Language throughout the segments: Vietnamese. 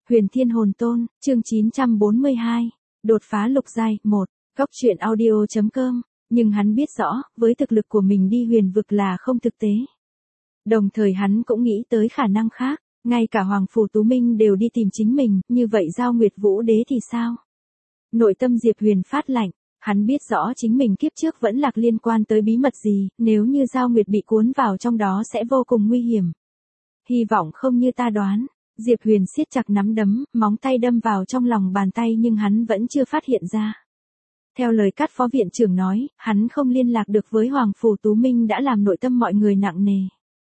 Huyền Thiên Hồn Tôn, chương 942, đột phá lục giai, 1, góc truyện audio.com, nhưng hắn biết rõ, với thực lực của mình đi huyền vực là không thực tế. Đồng thời hắn cũng nghĩ tới khả năng khác, ngay cả Hoàng Phủ Tú Minh đều đi tìm chính mình, như vậy Giao Nguyệt Vũ Đế thì sao? Nội tâm Diệp Huyền phát lạnh, hắn biết rõ chính mình kiếp trước vẫn lạc liên quan tới bí mật gì, nếu như Giao Nguyệt bị cuốn vào trong đó sẽ vô cùng nguy hiểm. Hy vọng không như ta đoán. Diệp Huyền siết chặt nắm đấm, móng tay đâm vào trong lòng bàn tay nhưng hắn vẫn chưa phát hiện ra. Theo lời Cát phó viện trưởng nói, hắn không liên lạc được với Hoàng Phủ Tú Minh đã làm nội tâm mọi người nặng nề.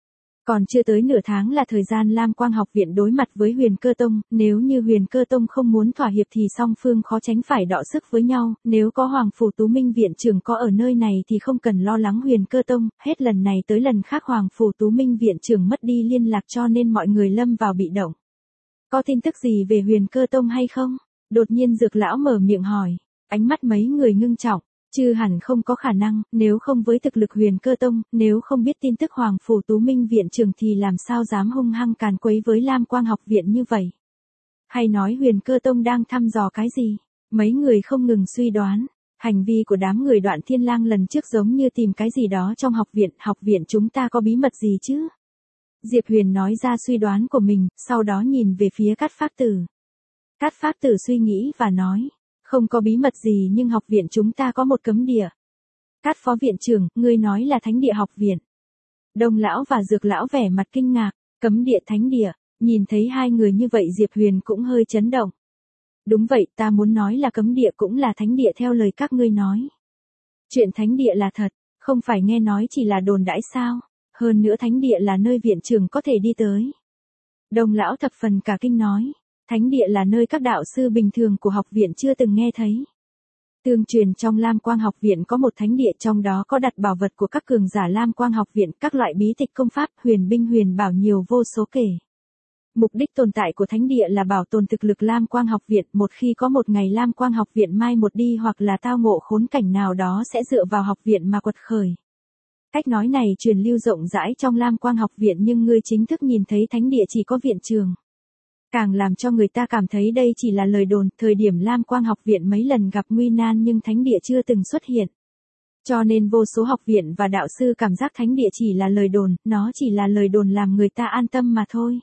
Còn chưa tới nửa tháng là thời gian Lam Quang học viện đối mặt với Huyền Cơ Tông, nếu như Huyền Cơ Tông không muốn thỏa hiệp thì song phương khó tránh phải đọ sức với nhau, nếu có Hoàng Phủ Tú Minh viện trưởng có ở nơi này thì không cần lo lắng Huyền Cơ Tông, hết lần này tới lần khác Hoàng Phủ Tú Minh viện trưởng mất đi liên lạc cho nên mọi người lâm vào bị động. Có tin tức gì về Huyền Cơ Tông hay không? Đột nhiên Dược lão mở miệng hỏi, ánh mắt mấy người ngưng trọng, chứ hẳn không có khả năng, nếu không với thực lực Huyền Cơ Tông, nếu không biết tin tức Hoàng Phủ Tú Minh viện trưởng thì làm sao dám hung hăng càn quấy với Lam Quang học viện như vậy? Hay nói Huyền Cơ Tông đang thăm dò cái gì? Mấy người không ngừng suy đoán, hành vi của đám người Đoạn Thiên Lang lần trước giống như tìm cái gì đó trong học viện chúng ta có bí mật gì chứ? Diệp Huyền nói ra suy đoán của mình, sau đó nhìn về phía Cát Phác Tử. Cát Phác Tử suy nghĩ và nói, không có bí mật gì nhưng học viện chúng ta có một cấm địa. Cát phó viện trưởng, ngươi nói là thánh địa học viện. Đông lão và Dược lão vẻ mặt kinh ngạc, cấm địa thánh địa, nhìn thấy hai người như vậy Diệp Huyền cũng hơi chấn động. Đúng vậy, ta muốn nói là cấm địa cũng là thánh địa theo lời các ngươi nói. Chuyện thánh địa là thật, không phải nghe nói chỉ là đồn đãi sao? Hơn nữa thánh địa là nơi viện trưởng có thể đi tới. Đông lão thập phần cả kinh nói, thánh địa là nơi các đạo sư bình thường của học viện chưa từng nghe thấy. Tương truyền trong Lam Quang học viện có một thánh địa, trong đó có đặt bảo vật của các cường giả Lam Quang học viện, các loại bí tịch công pháp, huyền binh huyền bảo nhiều vô số kể. Mục đích tồn tại của thánh địa là bảo tồn thực lực Lam Quang học viện, một khi có một ngày Lam Quang học viện mai một đi hoặc là tao ngộ khốn cảnh nào đó sẽ dựa vào học viện mà quật khởi. Cách nói này truyền lưu rộng rãi trong Lam Quang học viện nhưng ngươi chính thức nhìn thấy thánh địa chỉ có viện trường. Càng làm cho người ta cảm thấy đây chỉ là lời đồn, thời điểm Lam Quang học viện mấy lần gặp nguy nan nhưng thánh địa chưa từng xuất hiện. Cho nên vô số học viện và đạo sư cảm giác thánh địa chỉ là lời đồn, nó chỉ là lời đồn làm người ta an tâm mà thôi.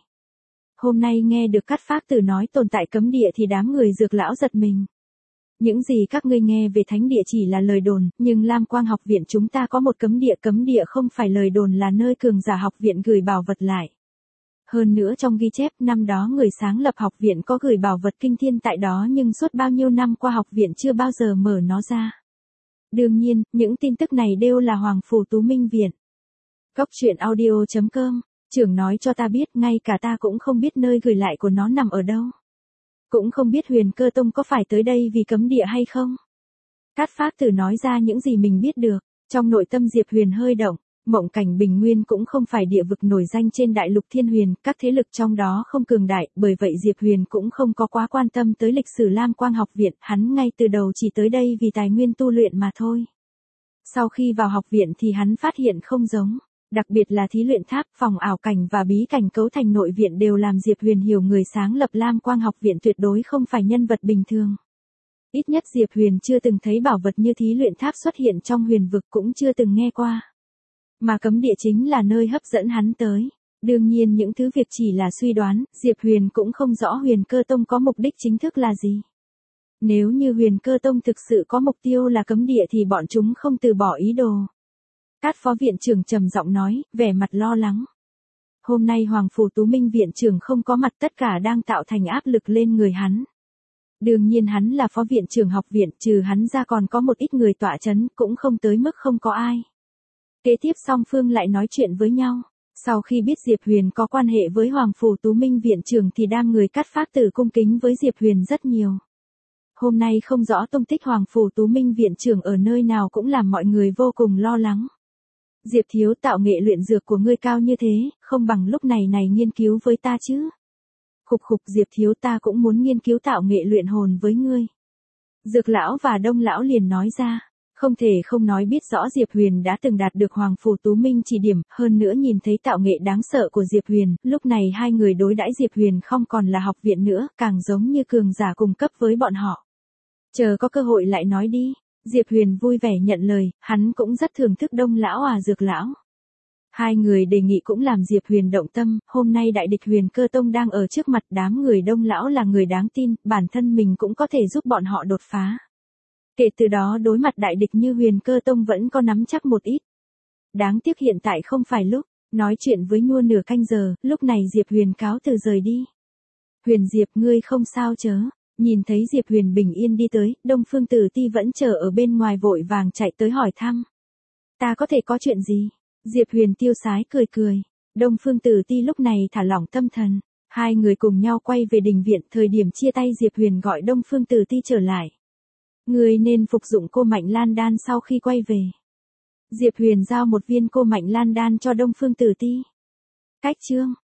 Hôm nay nghe được Cát Phác Tử nói tồn tại cấm địa thì đám người Dược lão giật mình. Những gì các ngươi nghe về thánh địa chỉ là lời đồn, nhưng Lam Quang học viện chúng ta có một cấm địa không phải lời đồn, là nơi cường giả học viện gửi bảo vật lại. Hơn nữa trong ghi chép năm đó người sáng lập học viện có gửi bảo vật kinh thiên tại đó nhưng suốt bao nhiêu năm qua học viện chưa bao giờ mở nó ra. Đương nhiên, những tin tức này đều là Hoàng Phủ Tú Minh viện. Góc truyện audio.com, trưởng nói cho ta biết, ngay cả ta cũng không biết nơi gửi lại của nó nằm ở đâu. Cũng không biết Huyền Cơ Tông có phải tới đây vì cấm địa hay không. Cát Phác Tử nói ra những gì mình biết được, trong nội tâm Diệp Huyền hơi động. Mộng Cảnh Bình Nguyên cũng không phải địa vực nổi danh trên đại lục Thiên Huyền, các thế lực trong đó không cường đại, bởi vậy Diệp Huyền cũng không có quá quan tâm tới lịch sử Lam Quang học viện, hắn ngay từ đầu chỉ tới đây vì tài nguyên tu luyện mà thôi. Sau khi vào học viện thì hắn phát hiện không giống, đặc biệt là thí luyện tháp, phòng ảo cảnh và bí cảnh cấu thành nội viện đều làm Diệp Huyền hiểu người sáng lập Lam Quang học viện tuyệt đối không phải nhân vật bình thường. Ít nhất Diệp Huyền chưa từng thấy bảo vật như thí luyện tháp xuất hiện trong huyền vực, cũng chưa từng nghe qua. Mà cấm địa chính là nơi hấp dẫn hắn tới. Đương nhiên những thứ việc chỉ là suy đoán, Diệp Huyền cũng không rõ Huyền Cơ Tông có mục đích chính thức là gì. Nếu như Huyền Cơ Tông thực sự có mục tiêu là cấm địa thì bọn chúng không từ bỏ ý đồ. Cát phó viện trưởng trầm giọng nói, vẻ mặt lo lắng. Hôm nay Hoàng Phủ Tú Minh viện trưởng không có mặt, tất cả đang tạo thành áp lực lên người hắn. Đương nhiên hắn là phó viện trưởng học viện, trừ hắn ra còn có một ít người tọa chấn, cũng không tới mức không có ai. Kế tiếp song phương lại nói chuyện với nhau. Sau khi biết Diệp Huyền có quan hệ với Hoàng Phủ Tú Minh viện trưởng thì đám người Cát Phác Tử cung kính với Diệp Huyền rất nhiều. Hôm nay không rõ tung tích Hoàng Phủ Tú Minh viện trưởng ở nơi nào cũng làm mọi người vô cùng lo lắng. Diệp thiếu, tạo nghệ luyện dược của ngươi cao như thế, không bằng lúc này nghiên cứu với ta chứ. Khục Diệp thiếu, ta cũng muốn nghiên cứu tạo nghệ luyện hồn với ngươi. Dược lão và Đông lão liền nói ra. Không thể không nói biết rõ Diệp Huyền đã từng đạt được Hoàng Phủ Tú Minh chỉ điểm, hơn nữa nhìn thấy tạo nghệ đáng sợ của Diệp Huyền, lúc này hai người đối đãi Diệp Huyền không còn là học viện nữa, càng giống như cường giả cùng cấp với bọn họ. Chờ có cơ hội lại nói đi. Diệp Huyền vui vẻ nhận lời, hắn cũng rất thưởng thức Đông lão Dược lão. Hai người đề nghị cũng làm Diệp Huyền động tâm, hôm nay đại địch Huyền Cơ Tông đang ở trước mặt, đám người Đông lão là người đáng tin, bản thân mình cũng có thể giúp bọn họ đột phá. Kể từ đó đối mặt đại địch như Huyền Cơ Tông vẫn có nắm chắc một ít. Đáng tiếc hiện tại không phải lúc, nói chuyện với Nua nửa canh giờ, lúc này Diệp Huyền cáo từ rời đi. Huyền Diệp ngươi không sao chớ? Nhìn thấy Diệp Huyền bình yên đi tới, Đông Phương Tử Ti vẫn chờ ở bên ngoài vội vàng chạy tới hỏi thăm. Ta có thể có chuyện gì? Diệp Huyền tiêu sái cười cười. Đông Phương Tử Ti lúc này thả lỏng tâm thần. Hai người cùng nhau quay về đình viện, thời điểm chia tay Diệp Huyền gọi Đông Phương Tử Ti trở lại. Ngươi nên phục dụng cô Mạnh Lan đan sau khi quay về. Diệp Huyền giao một viên cô Mạnh Lan đan cho Đông Phương Tử Ti. Cách chương